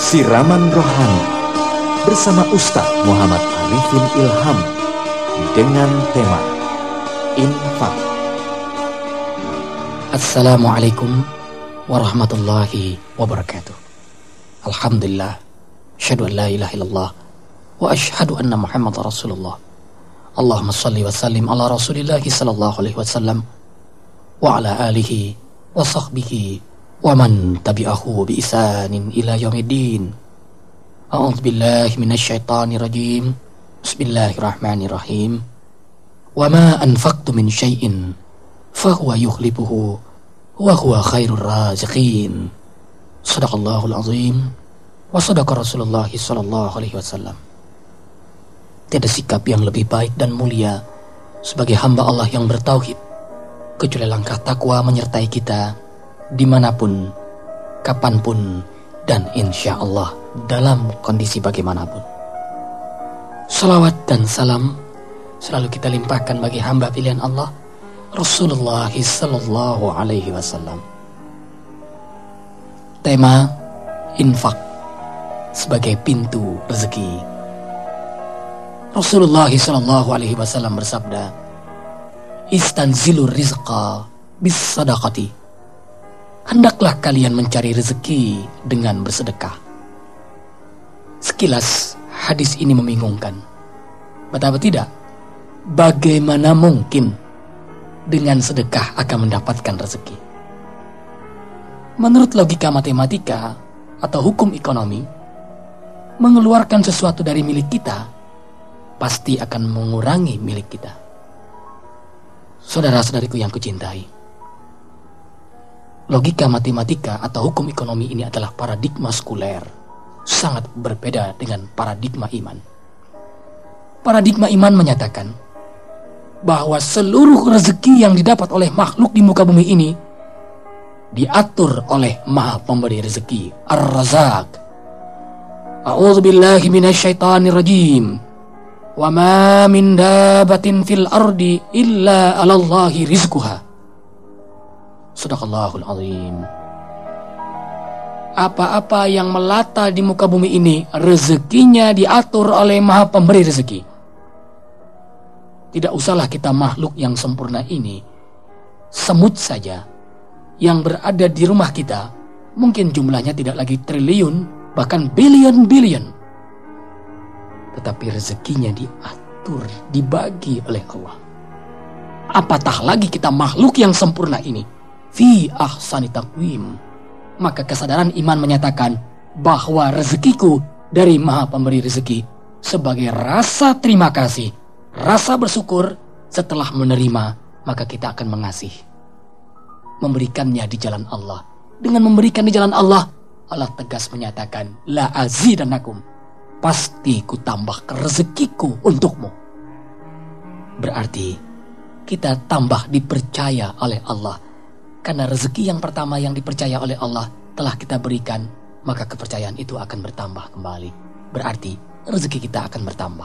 Siraman Rohani bersama Ustaz Muhammad Arifin Ilham dengan tema Infak. Assalamualaikum warahmatullahi wabarakatuh. Alhamdulillah, asyhadu an la ilaha illallah wa asyhadu anna Muhammadar Rasulullah. Allahumma shalli wa sallim ala Rasulillah sallallahu alaihi wasallam wa ala alihi wa sahbihi wa man tabi'ahu bi ihsanin ila yaumiddin. A'udzu billahi minasyaitonir rajim. Bismillahirrahmanirrahim. Wa ma anfaqtu min syai'in fa huwa yukhlifuhu wa huwa khairur raziqin. Shadaqallahul azim wa shadaqa Rasulullah sallallahu alaihi wasallam. Tiada sikap yang lebih baik dan mulia sebagai hamba Allah yang bertauhid kecuali langkah takwa menyertai kita dimanapun, kapanpun, dan insya Allah dalam kondisi bagaimanapun. Salawat dan salam selalu kita limpahkan bagi hamba pilihan Allah, Rasulullah sallallahu alaihi wasallam. Tema infak sebagai pintu rezeki. Rasulullah sallallahu alaihi wasallam bersabda, "Istanzilur rizqa bis sadaqati." Hendaklah kalian mencari rezeki dengan bersedekah. Sekilas hadis ini membingungkan. Betapa tidak? Bagaimana mungkin dengan sedekah akan mendapatkan rezeki? Menurut logika matematika atau hukum ekonomi, mengeluarkan sesuatu dari milik kita pasti akan mengurangi milik kita. Saudara-saudariku yang kucintai, logika matematika atau hukum ekonomi ini adalah paradigma sekuler, sangat berbeda dengan paradigma iman. Paradigma iman menyatakan bahwa seluruh rezeki yang didapat oleh makhluk di muka bumi ini diatur oleh Maha Pemberi rezeki, Ar-Razzaq. A'udzu billahi minasyaitonir rajim. Wa ma min dabatin fil ardi illa 'alallahi rizquha. Shadaqallahul azim. Apa-apa yang melata di muka bumi ini rezekinya diatur oleh Maha Pemberi rezeki. Tidak usahlah kita makhluk yang sempurna ini, semut saja yang berada di rumah kita mungkin jumlahnya tidak lagi triliun, bahkan billion, tetapi rezekinya diatur, dibagi oleh Allah. Apatah lagi kita makhluk yang sempurna ini, fi ahsani taqwim. Maka kesadaran iman menyatakan bahwa rezekiku dari Maha Pemberi rezeki sebagai rasa terima kasih, rasa bersyukur setelah menerima, maka kita akan mengasihi, memberikannya di jalan Allah. Dengan memberikan di jalan Allah, Allah tegas menyatakan, la azidannakum, pasti ku tambah rezekiku untukmu. Berarti kita tambah dipercaya oleh Allah. Karena rezeki yang pertama yang dipercaya oleh Allah telah kita berikan, maka kepercayaan itu akan bertambah kembali. Berarti rezeki kita akan bertambah.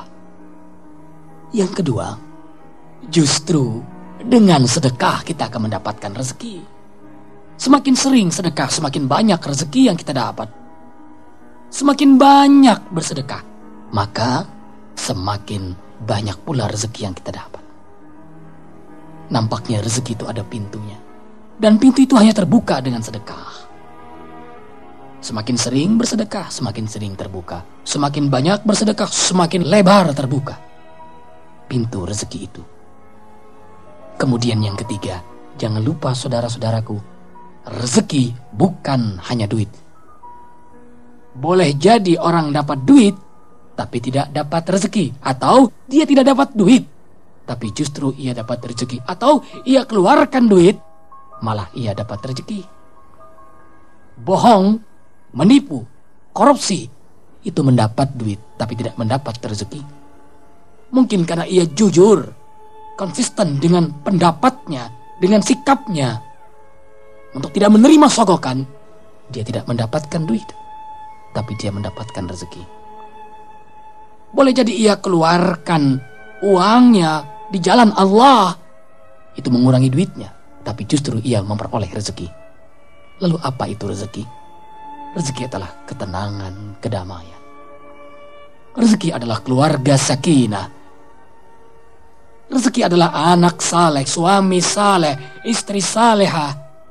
Yang kedua, justru dengan sedekah kita akan mendapatkan rezeki. Semakin sering sedekah, semakin banyak rezeki yang kita dapat. Semakin banyak bersedekah, maka semakin banyak pula rezeki yang kita dapat. Nampaknya rezeki itu ada pintunya, dan pintu itu hanya terbuka dengan sedekah. Semakin sering bersedekah, semakin sering terbuka. Semakin banyak bersedekah, semakin lebar terbuka pintu rezeki itu. Kemudian yang ketiga, jangan lupa saudara-saudaraku, rezeki bukan hanya duit. Boleh jadi orang dapat duit tapi tidak dapat rezeki, atau dia tidak dapat duit tapi justru ia dapat rezeki, atau ia keluarkan duit malah ia dapat rezeki. Bohong, menipu, korupsi itu mendapat duit tapi tidak mendapat rezeki. Mungkin karena ia jujur, konsisten dengan pendapatnya, dengan sikapnya, untuk tidak menerima sogokan, dia tidak mendapatkan duit tapi dia mendapatkan rezeki. Boleh jadi ia keluarkan uangnya di jalan Allah, itu mengurangi duitnya, tapi justru ia memperoleh rezeki. Lalu apa itu rezeki? Rezeki adalah ketenangan, kedamaian. Rezeki adalah keluarga sakinah. Rezeki adalah anak saleh, suami saleh, istri salehah.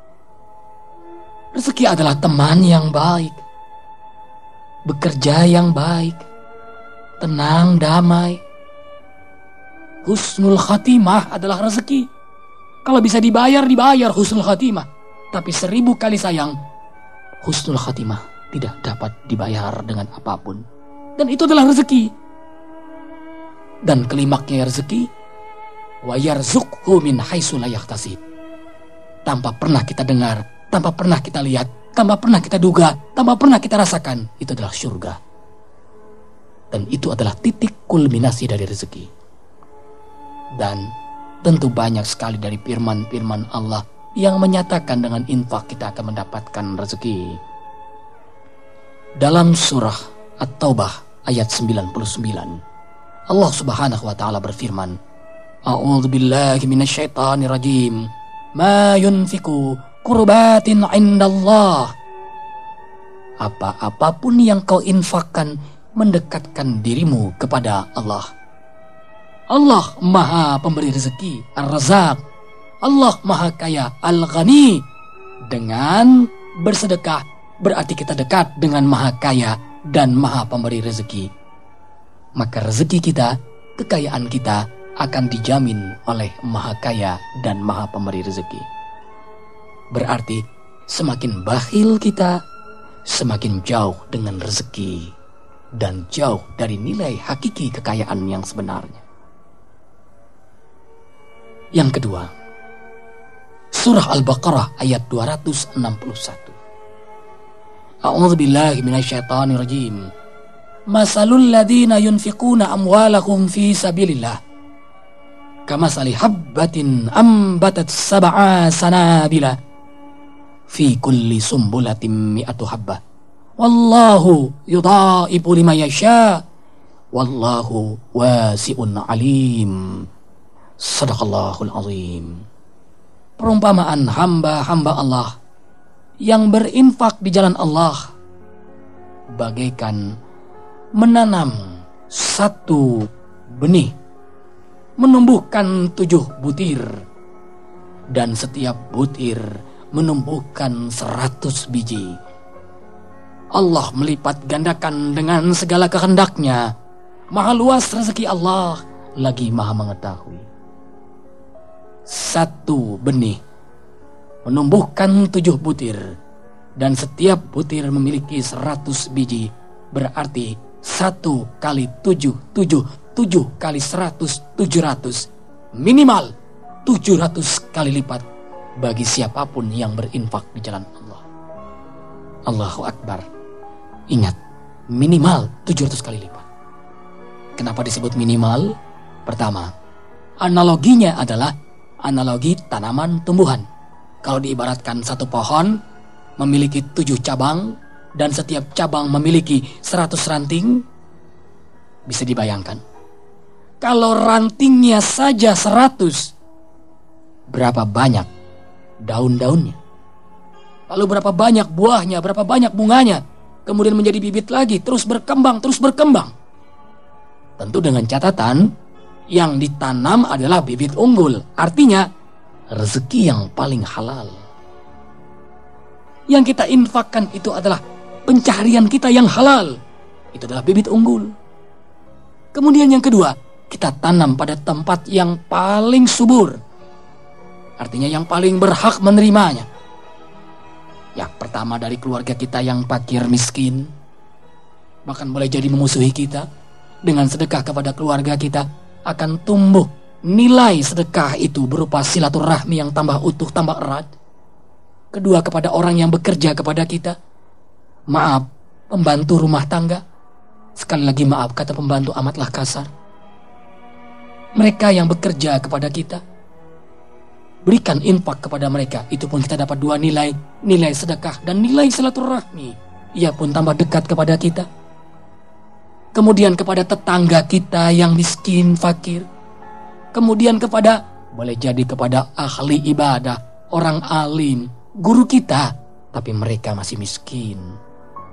Rezeki adalah teman yang baik, bekerja yang baik, tenang, damai. Husnul khatimah adalah rezeki. Kalau bisa dibayar, dibayar husnul khatimah. Tapi 1000 kali sayang, husnul khatimah tidak dapat dibayar dengan apapun. Dan itu adalah rezeki. Dan klimaknya rezeki, wa yarzuqhu min haitsu la yahtasib. Tanpa pernah kita dengar, tanpa pernah kita lihat, tanpa pernah kita duga, tanpa pernah kita rasakan, itu adalah surga. Dan itu adalah titik kulminasi dari rezeki. Dan tentu banyak sekali dari firman-firman Allah yang menyatakan dengan infak kita akan mendapatkan rezeki. Dalam surah At-Taubah ayat 99, Allah Subhanahu wa taala berfirman, A'udzu billahi minasyaitonir rajim. Ma yunfiku qurbatin 'indallah. Apa-apapun yang kau infakkan mendekatkan dirimu kepada Allah. Allah Maha Pemberi rezeki, Ar-Razzaq. Allah Maha Kaya, Al-Ghani. Dengan bersedekah berarti kita dekat dengan Maha Kaya dan Maha Pemberi rezeki. Maka rezeki kita, kekayaan kita akan dijamin oleh Maha Kaya dan Maha Pemberi rezeki. Berarti semakin bakhil kita, semakin jauh dengan rezeki dan jauh dari nilai hakiki kekayaan yang sebenarnya. Yang kedua, surah Al-Baqarah ayat 261. A'udzu billahi minasyaitonir rajim. Masalul ladzina yunfiquna amwalahum fi sabilillah kamasali habbatin ambatat sab'a sanabila fi kulli sumbulatin mi'atu habbah wallahu yudha'ifu liman yasha wallahu wasi'un alim. Shadaqallahul azim. Perumpamaan hamba-hamba Allah yang berinfak di jalan Allah bagaikan menanam satu benih, menumbuhkan 7 butir, dan setiap butir menumbuhkan 100 biji. Allah melipat gandakan dengan segala kehendaknya. Maha luas rezeki Allah, lagi maha mengetahui. Satu benih menumbuhkan 7 butir, dan setiap butir memiliki 100 biji. Berarti 1 kali 7, 7 kali 100, 700. Minimal 700 kali lipat bagi siapapun yang berinfak di jalan Allah. Allahu Akbar. Ingat, minimal 700 kali lipat. Kenapa disebut minimal? Pertama, analoginya adalah analogi tanaman tumbuhan. Kalau diibaratkan satu pohon memiliki 7 cabang dan setiap cabang memiliki 100 ranting, bisa dibayangkan. Kalau rantingnya saja 100, berapa banyak daun-daunnya? Lalu berapa banyak buahnya, berapa banyak bunganya? Kemudian menjadi bibit lagi, terus berkembang, terus berkembang. Tentu dengan catatan, yang ditanam adalah bibit unggul. Artinya, rezeki yang paling halal. Yang kita infakkan itu adalah pencaharian kita yang halal. Itu adalah bibit unggul. Kemudian yang kedua, kita tanam pada tempat yang paling subur. Artinya yang paling berhak menerimanya. Ya, pertama dari keluarga kita yang fakir miskin. Bahkan boleh jadi memusuhi kita. Dengan sedekah kepada keluarga kita akan tumbuh nilai sedekah itu berupa silaturahmi yang tambah utuh, tambah erat. Kedua, kepada orang yang bekerja kepada kita. Maaf, pembantu rumah tangga. Sekali lagi maaf, kata pembantu amatlah kasar. Mereka yang bekerja kepada kita, berikan infak kepada mereka. Itu pun kita dapat 2 nilai. Nilai sedekah dan nilai silaturahmi. Ia pun tambah dekat kepada kita. Kemudian kepada tetangga kita yang miskin, fakir. Kemudian kepada, boleh jadi kepada ahli ibadah, orang alim, guru kita. Tapi mereka masih miskin.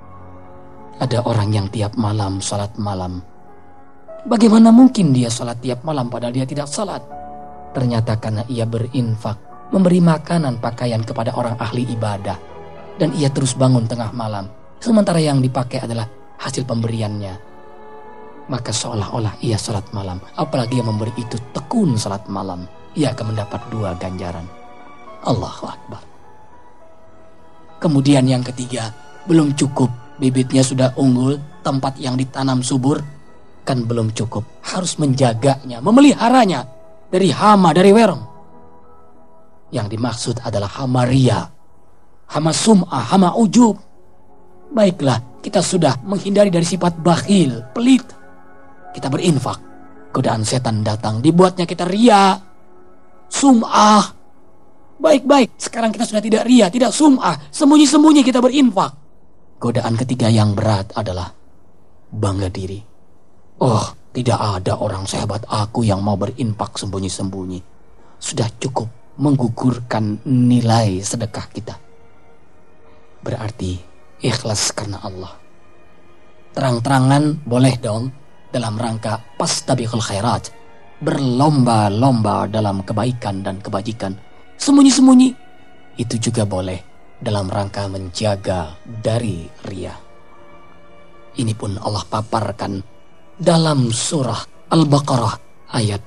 Ada orang yang tiap malam salat malam. Bagaimana mungkin dia salat tiap malam padahal dia tidak salat? Ternyata karena ia berinfak, memberi makanan, pakaian kepada orang ahli ibadah. Dan ia terus bangun tengah malam. Sementara yang dipakai adalah hasil pemberiannya. Maka seolah-olah ia salat malam. Apalagi yang memberi itu tekun salat malam. Ia akan mendapat 2 ganjaran. Allahu Akbar. Kemudian yang ketiga, belum cukup. Bibitnya sudah unggul, tempat yang ditanam subur. Kan belum cukup. Harus menjaganya, memeliharanya. Dari hama, dari wereng. Yang dimaksud adalah hama ria, hama sum'ah, hama ujub. Baiklah, kita sudah menghindari dari sifat bakhil, pelit. Kita berinfak. Godaan setan datang, dibuatnya kita ria, sum'ah. Baik-baik, sekarang kita sudah tidak ria, tidak sum'ah. Sembunyi-sembunyi kita berinfak. Godaan ketiga yang berat adalah bangga diri. Oh, tidak ada orang sehebat aku yang mau berinfak sembunyi-sembunyi. Sudah cukup menggugurkan nilai sedekah kita. Berarti ikhlas karena Allah. Terang-terangan boleh dong dalam rangka fastabiqul khairat, berlomba-lomba dalam kebaikan dan kebajikan. Sembunyi-sembunyi itu juga boleh dalam rangka menjaga dari riya. Ini pun Allah paparkan dalam surah Al-Baqarah ayat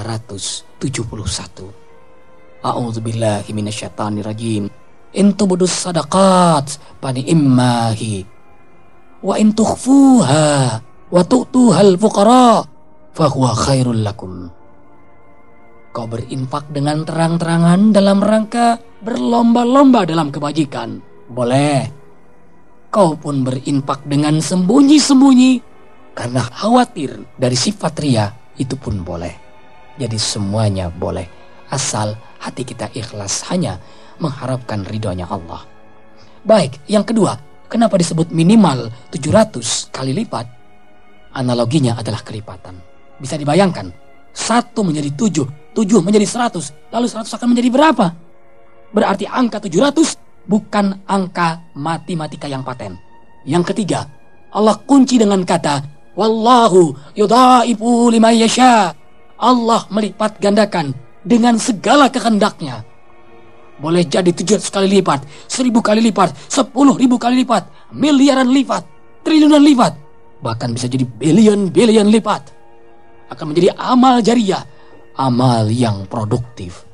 271. A'udzubillahi minasyaitonirrajim. In tubudus sadaqat fa ni'mahi wa in tukhfuha wa tu'tuhal fuqara fa huwa khairul lakum. Kau berinfak dengan terang-terangan dalam rangka berlomba-lomba dalam kebajikan. Boleh. Kau pun berinfak dengan sembunyi-sembunyi karena khawatir dari sifat riya, itu pun boleh. Jadi semuanya boleh. Asal hati kita ikhlas hanya mengharapkan ridhonya Allah. Baik, yang kedua, kenapa disebut minimal 700 kali lipat? Analoginya adalah kelipatan. Bisa dibayangkan, 1 menjadi 7, 7 menjadi 100, lalu 100 akan menjadi berapa? Berarti angka 700 bukan angka matematika yang paten. Yang ketiga, Allah kunci dengan kata wallahu yudhaifu liman yasha. Allah melipat gandakan dengan segala kehendaknya. Boleh jadi 700 kali lipat, 1000 kali lipat, 10.000 kali lipat, miliaran lipat, triliunan lipat, bahkan bisa jadi billion lipat. Akan menjadi amal jariah, amal yang produktif.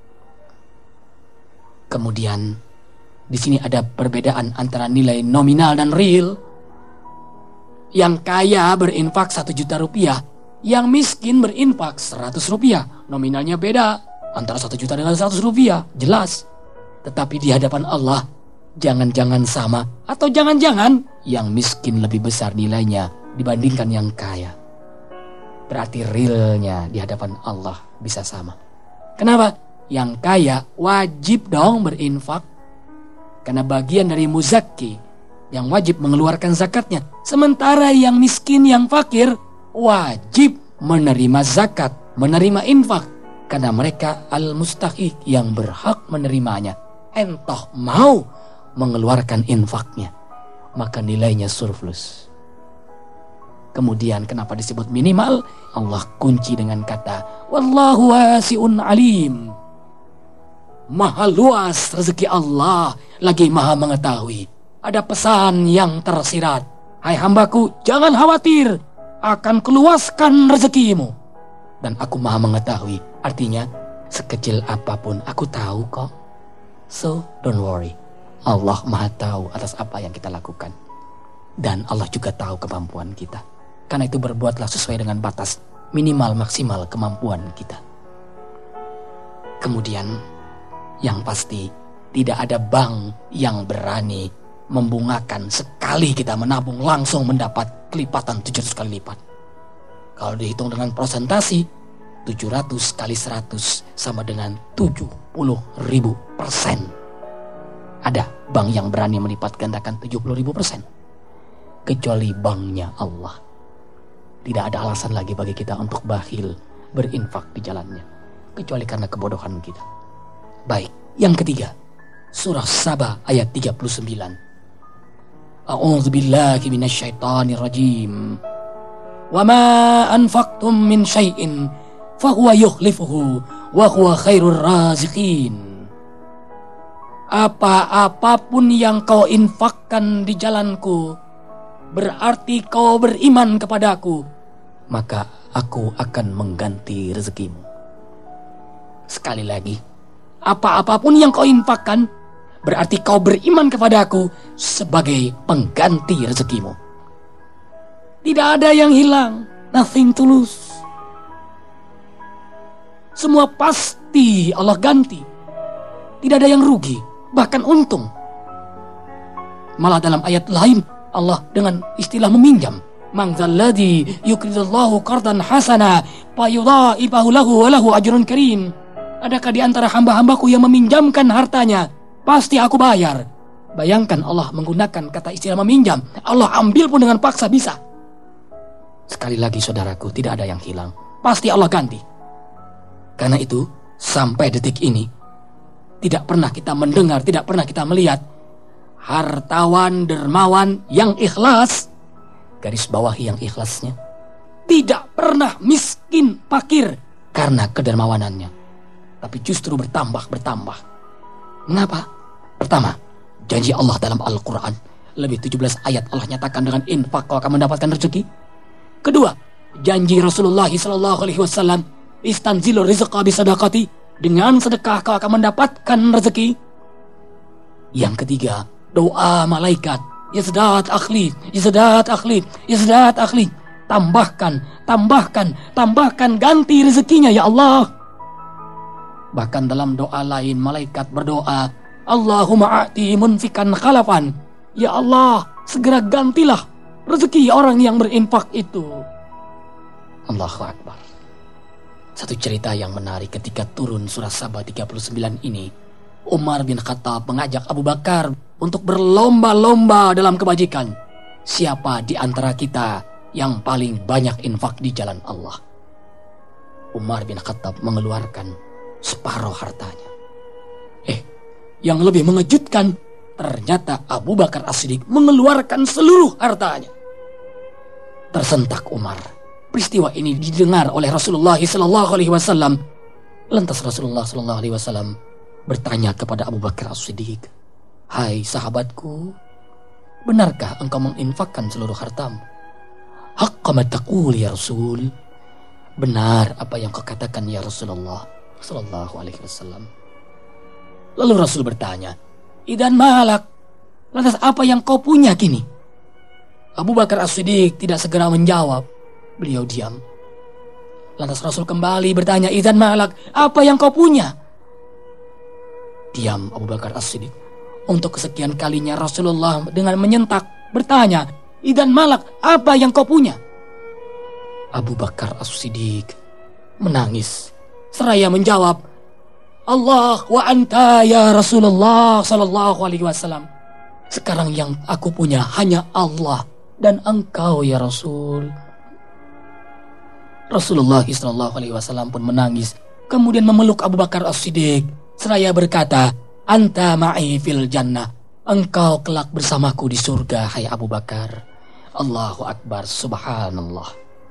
Kemudian di sini ada perbedaan antara nilai nominal dan real. Yang kaya berinfak 1 juta rupiah, yang miskin berinfak 100 rupiah. Nominalnya beda antara 1 juta dengan 100 rupiah, jelas. Tetapi di hadapan Allah, jangan-jangan sama, atau jangan-jangan yang miskin lebih besar nilainya dibandingkan yang kaya. Berarti realnya di hadapan Allah bisa sama. Kenapa? Yang kaya wajib dong berinfak. Karena bagian dari muzakki yang wajib mengeluarkan zakatnya. Sementara yang miskin, yang fakir wajib menerima zakat, menerima infak. Karena mereka al-mustahiq yang berhak menerimanya. Entah mau mengeluarkan infaknya, maka nilainya surplus. Kemudian kenapa disebut minimal? Allah kunci dengan kata wallahu wasi'un alim. Maha luas rezeki Allah, lagi maha mengetahui. Ada pesan yang tersirat. Hai hambaku, jangan khawatir, akan keluaskan rezekimu. Dan aku maha mengetahui. Artinya sekecil apapun aku tahu kok. So don't worry. Allah maha tahu atas apa yang kita lakukan. Dan Allah juga tahu kemampuan kita. Karena itu berbuatlah sesuai dengan batas minimal maksimal kemampuan kita. Kemudian yang pasti tidak ada bank yang berani membungakan sekali kita menabung langsung mendapat kelipatan 700 kali lipat. Kalau dihitung dengan persentasi, 700 kali 100 sama dengan 70.000%. Ada bank yang berani melipat gandakan 70.000%. Kecuali banknya Allah. Tidak ada alasan lagi bagi kita untuk bakhil berinfak di jalannya. Kecuali karena kebodohan kita. Baik, yang ketiga. Surah Saba ayat 39. A'udzubillahi minasyaitonir rajim. Wa ma anfaqtum min syai'in fahuwa yukhlifuhu wa huwa khairur raziqin. Apa-apapun yang kau infakkan di jalanku, berarti kau beriman kepadaku, maka aku akan mengganti rezekimu. Sekali lagi, apa-apapun yang kau infakkan, berarti kau beriman kepadaku sebagai pengganti rezekimu. Tidak ada yang hilang, nothing to lose. Semua pasti Allah ganti. Tidak ada yang rugi, bahkan untung. Malah dalam ayat lain Allah dengan istilah meminjam. Man dzalladzi yuqridullahu qardan hasana fayudha'ifahu lahu wa lahu ajrun karim. Adakah di antara hamba-hambaku yang meminjamkan hartanya, pasti aku bayar. Bayangkan Allah menggunakan kata istilah meminjam. Allah ambil pun dengan paksa bisa. Sekali lagi saudaraku, tidak ada yang hilang. Pasti Allah ganti. Karena itu, sampai detik ini, tidak pernah kita mendengar, tidak pernah kita melihat hartawan dermawan yang ikhlas, garis bawahi yang ikhlasnya, tidak pernah miskin fakir karena kedermawanannya, tapi justru bertambah. Mengapa? Pertama, janji Allah dalam Al-Quran, lebih 17 ayat Allah nyatakan dengan infak kau akan mendapatkan rezeki. Kedua, janji Rasulullah SAW, istanzilu rizqa bisadaqati, dengan sedekah kau akan mendapatkan rezeki. Yang ketiga, doa malaikat, yazdat akhli. Tambahkan, ganti rezekinya ya Allah. Bahkan dalam doa lain malaikat berdoa, Allahumma a'ti munfikan khalafan. Ya Allah, segera gantilah rezeki orang yang berinfak itu. Allahu Akbar. Satu cerita yang menarik ketika turun surah Saba 39 ini, Umar bin Khattab mengajak Abu Bakar untuk berlomba-lomba dalam kebajikan. Siapa di antara kita yang paling banyak infak di jalan Allah? Umar bin Khattab mengeluarkan separuh hartanya. Yang lebih mengejutkan, ternyata Abu Bakar As-Siddiq mengeluarkan seluruh hartanya. Tersentak Umar. Peristiwa ini didengar oleh Rasulullah SAW. Lantas Rasulullah SAW bertanya kepada Abu Bakar As-Siddiq, "Hai sahabatku, benarkah engkau menginfakkan seluruh hartamu?" "Haqqa ma taqul ya Rasul." Benar apa yang kau katakan ya Rasulullah SAW. Lalu Rasul bertanya, "Idan malak, lantas apa yang kau punya kini?" Abu Bakar As-Siddiq tidak segera menjawab. Beliau diam. Lantas Rasul kembali bertanya, "Idzan malak, apa yang kau punya?" Diam Abu Bakar As-Siddiq. Untuk kesekian kalinya Rasulullah dengan menyentak bertanya, "Idzan malak, apa yang kau punya?" Abu Bakar As-Siddiq menangis seraya menjawab, "Allah wa anta ya Rasulullah sallallahu alaihi wasallam. Sekarang yang aku punya hanya Allah dan engkau ya Rasul." Rasulullah SAW pun menangis, kemudian memeluk Abu Bakar As-Siddiq seraya berkata, "Anta ma'i fil jannah." Engkau kelak bersamaku di surga, hai Abu Bakar. Allahu Akbar, subhanallah.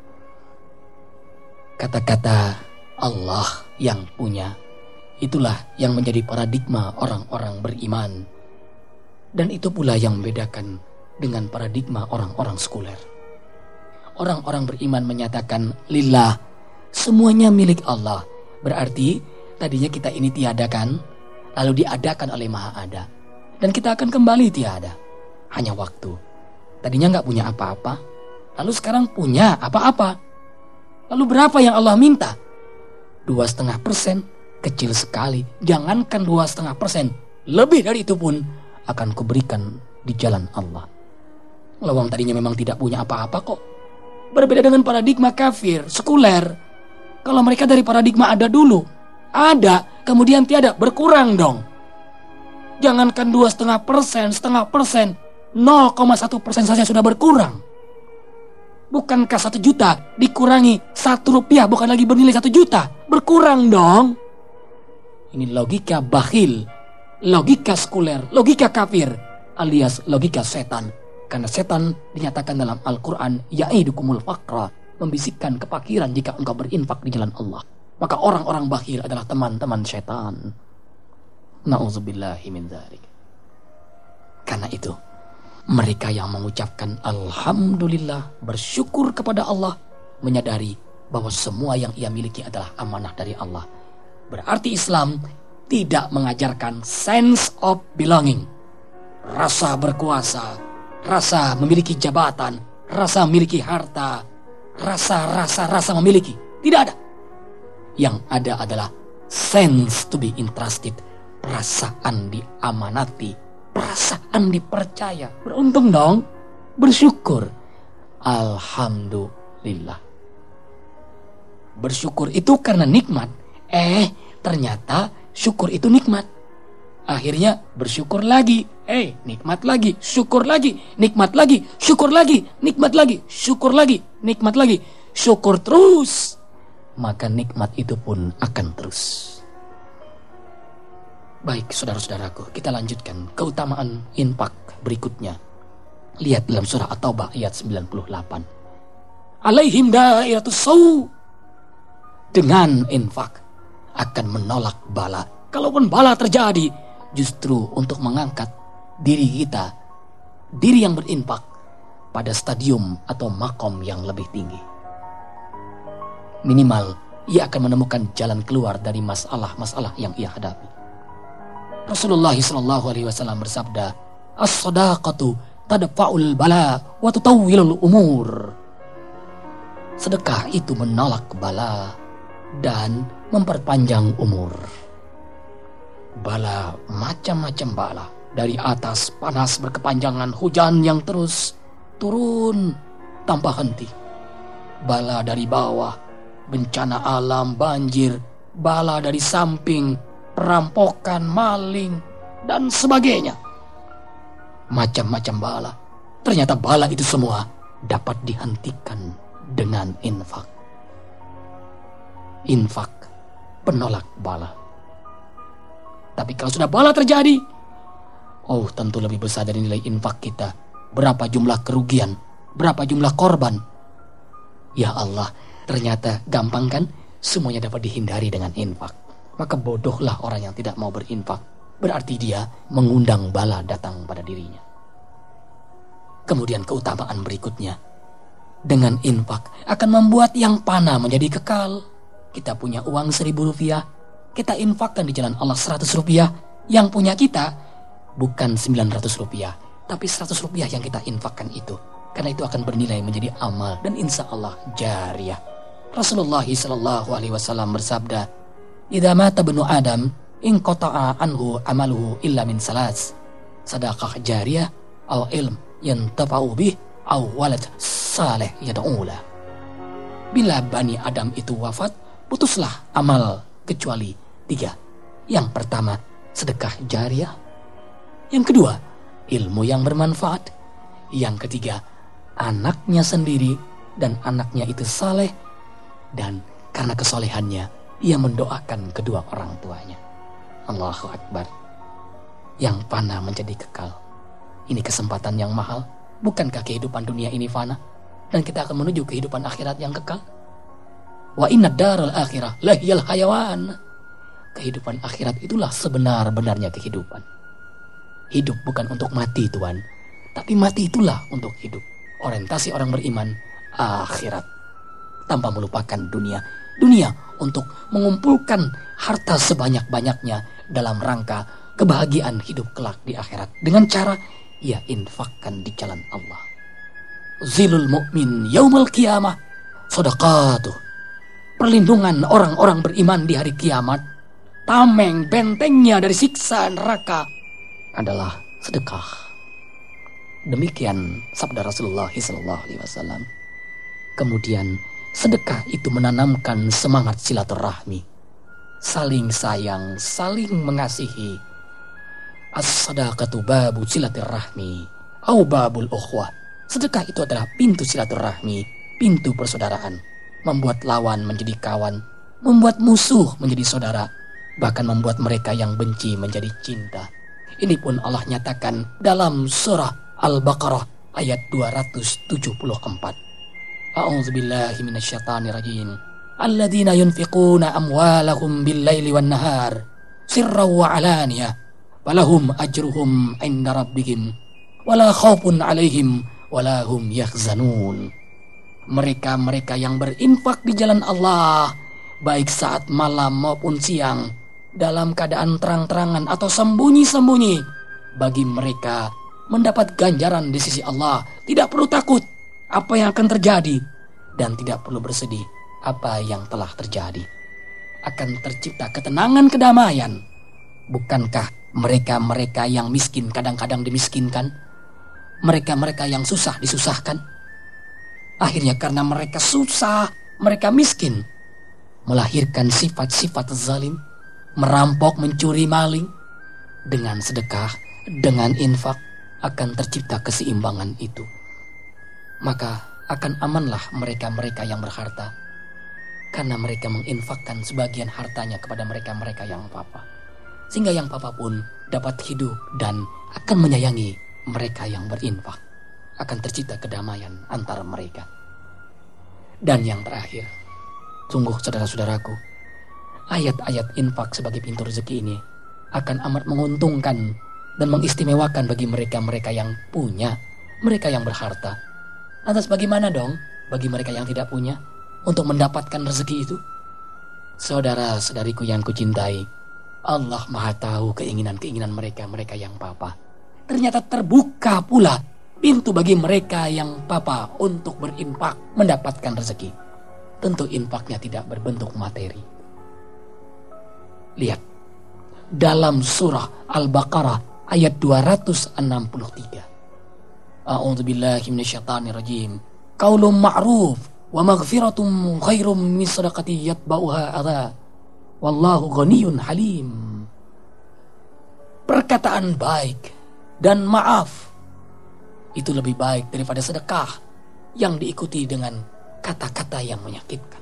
Kata-kata Allah yang punya, itulah yang menjadi paradigma orang-orang beriman. Dan itu pula yang membedakan dengan paradigma orang-orang sekuler. Orang-orang beriman menyatakan lillah, semuanya milik Allah. Berarti tadinya kita ini tiadakan, lalu diadakan oleh Maha Ada, dan kita akan kembali tiada. Hanya waktu. Tadinya gak punya apa-apa, lalu sekarang punya apa-apa. Lalu berapa yang Allah minta? 2,5%, kecil sekali. Jangankan 2,5%, lebih dari itu pun akan kuberikan di jalan Allah. Lawang tadinya memang tidak punya apa-apa kok. Berbeda dengan paradigma kafir, sekuler. Kalau mereka dari paradigma ada dulu, ada, kemudian tiada, berkurang dong. Jangankan 2,5%, 0,5%, 0,1% saja sudah berkurang. Bukankah 1 juta dikurangi 1 rupiah bukan lagi bernilai 1 juta? Berkurang dong. Ini logika bakhil, logika sekuler, logika kafir, alias logika setan. Karena setan dinyatakan dalam Al-Quran, ya'idukumul faqra, membisikkan kepakiran jika engkau berinfak di jalan Allah. Maka orang-orang bakhil adalah teman-teman setan. Na'udzubillahi min dzalik. Karena itu, mereka yang mengucapkan Alhamdulillah, bersyukur kepada Allah, menyadari bahwa semua yang ia miliki adalah amanah dari Allah. Berarti Islam tidak mengajarkan sense of belonging, rasa berkuasa, rasa memiliki jabatan, rasa memiliki harta, rasa memiliki. Tidak ada. Yang ada adalah sense to be entrusted, perasaan diamanati, perasaan dipercaya. Beruntung dong, bersyukur. Alhamdulillah. Bersyukur itu karena nikmat. Ternyata syukur itu nikmat. Akhirnya bersyukur lagi. Nikmat lagi, syukur lagi, nikmat lagi, syukur lagi, nikmat lagi, syukur lagi, nikmat lagi. Syukur terus. Maka nikmat itu pun akan terus. Baik saudara-saudaraku, kita lanjutkan keutamaan infak berikutnya. Lihat dalam surah At-Taubah ayat 98. Alaihim dairatus saw. Dengan infak akan menolak bala. Kalaupun bala terjadi, justru untuk mengangkat diri kita, diri yang berinfak, pada stadium atau makom yang lebih tinggi. Minimal ia akan menemukan jalan keluar dari masalah-masalah yang ia hadapi. Rasulullah SAW bersabda, as-sadaqatu tadfa'ul bala wa tutawwilul umur. Sedekah itu menolak bala dan memperpanjang umur. Bala, macam-macam bala. Dari atas panas berkepanjangan, hujan yang terus turun tanpa henti. Bala dari bawah, bencana alam, banjir. Bala dari samping, perampokan, maling, dan sebagainya. Macam-macam bala. Ternyata bala itu semua dapat dihentikan dengan infak. Infak penolak bala. Tapi kalau sudah bala terjadi, tentu lebih besar dari nilai infak kita. Berapa jumlah kerugian, berapa jumlah korban. Ya Allah, ternyata gampang kan? Semuanya dapat dihindari dengan infak. Maka bodohlah orang yang tidak mau berinfak. Berarti dia mengundang bala datang pada dirinya. Kemudian keutamaan berikutnya, dengan infak akan membuat yang panah menjadi kekal. Kita punya uang 1.000 rupiah, kita infakkan di jalan Allah 100 rupiah. Yang punya kita bukan 900 rupiah, tapi 100 rupiah yang kita infakkan itu. Karena itu akan bernilai menjadi amal dan insya Allah jariyah. Rasulullah SAW bersabda, idza mata ibnu Adam inqata'a anhu amaluhu illa min salas, sadaqah jariyah aw ilm yantafa'u bih aw walad saleh yad'ulah. Bila Bani Adam itu wafat, putuslah amal kecuali 3. Yang pertama, sedekah jariyah. Yang kedua, ilmu yang bermanfaat. Yang ketiga, anaknya sendiri dan anaknya itu saleh. Dan karena kesolehannya, ia mendoakan kedua orang tuanya. Allahu Akbar. Yang fana menjadi kekal. Ini kesempatan yang mahal. Bukankah kehidupan dunia ini fana? Dan kita akan menuju kehidupan akhirat yang kekal. Wa inna daral akhirah lahiyal hayawan. Kehidupan akhirat itulah sebenar-benarnya kehidupan. Hidup bukan untuk mati, Tuhan, tapi mati itulah untuk hidup. Orientasi orang beriman akhirat, tanpa melupakan dunia. Dunia untuk mengumpulkan harta sebanyak-banyaknya dalam rangka kebahagiaan hidup kelak di akhirat. Dengan cara ia infakkan di jalan Allah. Zilul mu'min yaumal qiyamah sadaqatuh. Perlindungan orang-orang beriman di hari kiamat, tameng bentengnya dari siksa neraka adalah sedekah. Demikian sabda Rasulullah SAW. Kemudian sedekah itu menanamkan semangat silaturahmi, saling sayang, saling mengasihi. As-sadaqatu babu silaturahmi au babul ukhwah. Sedekah itu adalah pintu silaturahmi, pintu persaudaraan. Membuat lawan menjadi kawan, membuat musuh menjadi saudara, bahkan membuat mereka yang benci menjadi cinta. Ini pun Allah nyatakan dalam surah Al-Baqarah ayat 274. A'udzubillahi minasyaitonirrajim. Alladzina yunfiquna amwalahum bil-laili wan-nahar sirran wa 'alaniyah falahum ajruhum 'inda rabbihim wala khaufun 'alaihim wala hum yahzanun. Mereka-mereka yang berinfak di jalan Allah, baik saat malam maupun siang, dalam keadaan terang-terangan atau sembunyi-sembunyi, bagi mereka mendapat ganjaran di sisi Allah. Tidak perlu takut apa yang akan terjadi, dan tidak perlu bersedih apa yang telah terjadi. Akan tercipta ketenangan, kedamaian. Bukankah mereka-mereka yang miskin kadang-kadang dimiskinkan? Mereka-mereka yang susah disusahkan? Akhirnya karena mereka susah, mereka miskin, melahirkan sifat-sifat zalim, merampok, mencuri, maling. Dengan sedekah, dengan infak, akan tercipta keseimbangan itu. Maka akan amanlah mereka-mereka yang berharta, karena mereka menginfakkan sebagian hartanya kepada mereka-mereka yang papa, sehingga yang papa pun dapat hidup dan akan menyayangi mereka yang berinfak. Akan tercipta kedamaian antara mereka. Dan yang terakhir, sungguh saudara-saudaraku, ayat-ayat infak sebagai pintu rezeki ini akan amat menguntungkan dan mengistimewakan bagi mereka-mereka yang punya, mereka yang berharta. Lantas bagaimana dong bagi mereka yang tidak punya untuk mendapatkan rezeki itu? Saudara-saudariku yang kucintai, Allah Maha tahu keinginan-keinginan mereka yang papa. Ternyata terbuka pula pintu bagi mereka yang papa untuk berinfak mendapatkan rezeki. Tentu infaknya tidak berbentuk materi. Lihat dalam surah Al-Baqarah ayat 263. A'udzubillahi minasyaitonirrajim. Qaulun ma'ruf wa maghfiratum khairum min shadaqati yatba'uha adha. Wallahu ghaniyyun halim. Perkataan baik dan maaf itu lebih baik daripada sedekah yang diikuti dengan kata-kata yang menyakitkan.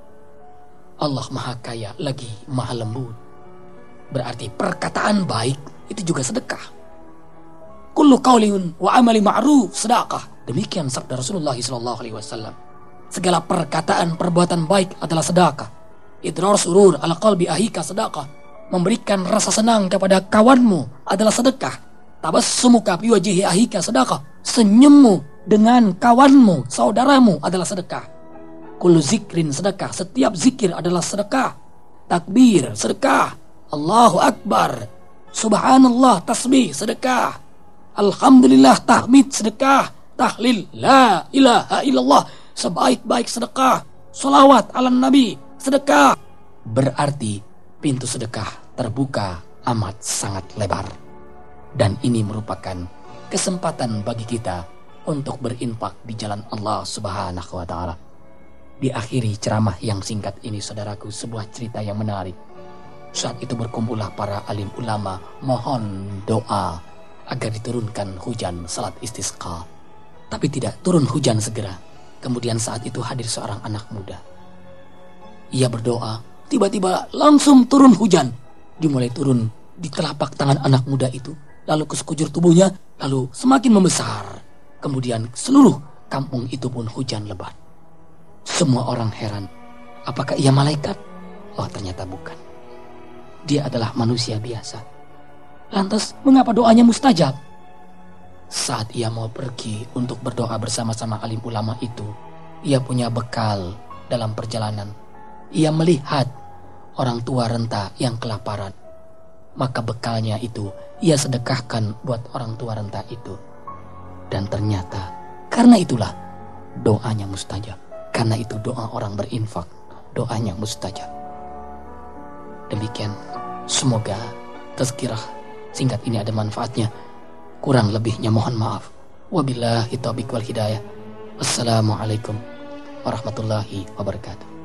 Allah Maha Kaya lagi Maha Lembut. Berarti perkataan baik itu juga sedekah. Kullu qaulin wa amali ma'ruf sedekah. Demikian sabda Rasulullah SAW. Segala perkataan perbuatan baik adalah sedekah. Idrar surur ala qalbi ahika sedekah. Memberikan rasa senang kepada kawanmu adalah sedekah. Tabassumuka fi wajhi ahika sedekah. Senyummu dengan kawanmu, saudaramu adalah sedekah. Kullu zikrin sedekah. Setiap zikir adalah sedekah. Takbir sedekah. Allahu Akbar, Subhanallah, tasbih sedekah. Alhamdulillah, tahmid sedekah. Tahlil la ilaha illallah, sebaik-baik sedekah. Salawat ala Nabi sedekah. Berarti pintu sedekah terbuka amat sangat lebar. Dan ini merupakan kesempatan bagi kita untuk berinfak di jalan Allah Subhanahu wa ta'ala. Diakhiri ceramah yang singkat ini, saudaraku, sebuah cerita yang menarik. Saat itu berkumpullah para alim ulama mohon doa agar diturunkan hujan salat istisqa. Tapi tidak turun hujan segera. Kemudian saat itu hadir seorang anak muda. Ia berdoa, tiba-tiba langsung turun hujan. Dimulai turun di telapak tangan anak muda itu, lalu ke sekujur tubuhnya, lalu semakin membesar. Kemudian seluruh kampung itu pun hujan lebat. Semua orang heran, apakah ia malaikat? Oh, ternyata bukan. Dia adalah manusia biasa. Lantas mengapa doanya mustajab? Saat ia mau pergi untuk berdoa bersama-sama alim ulama itu, ia punya bekal dalam perjalanan. Ia melihat orang tua renta yang kelaparan. Maka bekalnya itu ia sedekahkan buat orang tua renta itu. Dan ternyata karena itulah doanya mustajab. Karena itu doa orang berinfak, doanya mustajab. Demikian, semoga tazkirah singkat ini ada manfaatnya. Kurang lebihnya mohon maaf. Wabillahi taufiq wal hidayah. Wassalamualaikum warahmatullahi wabarakatuh.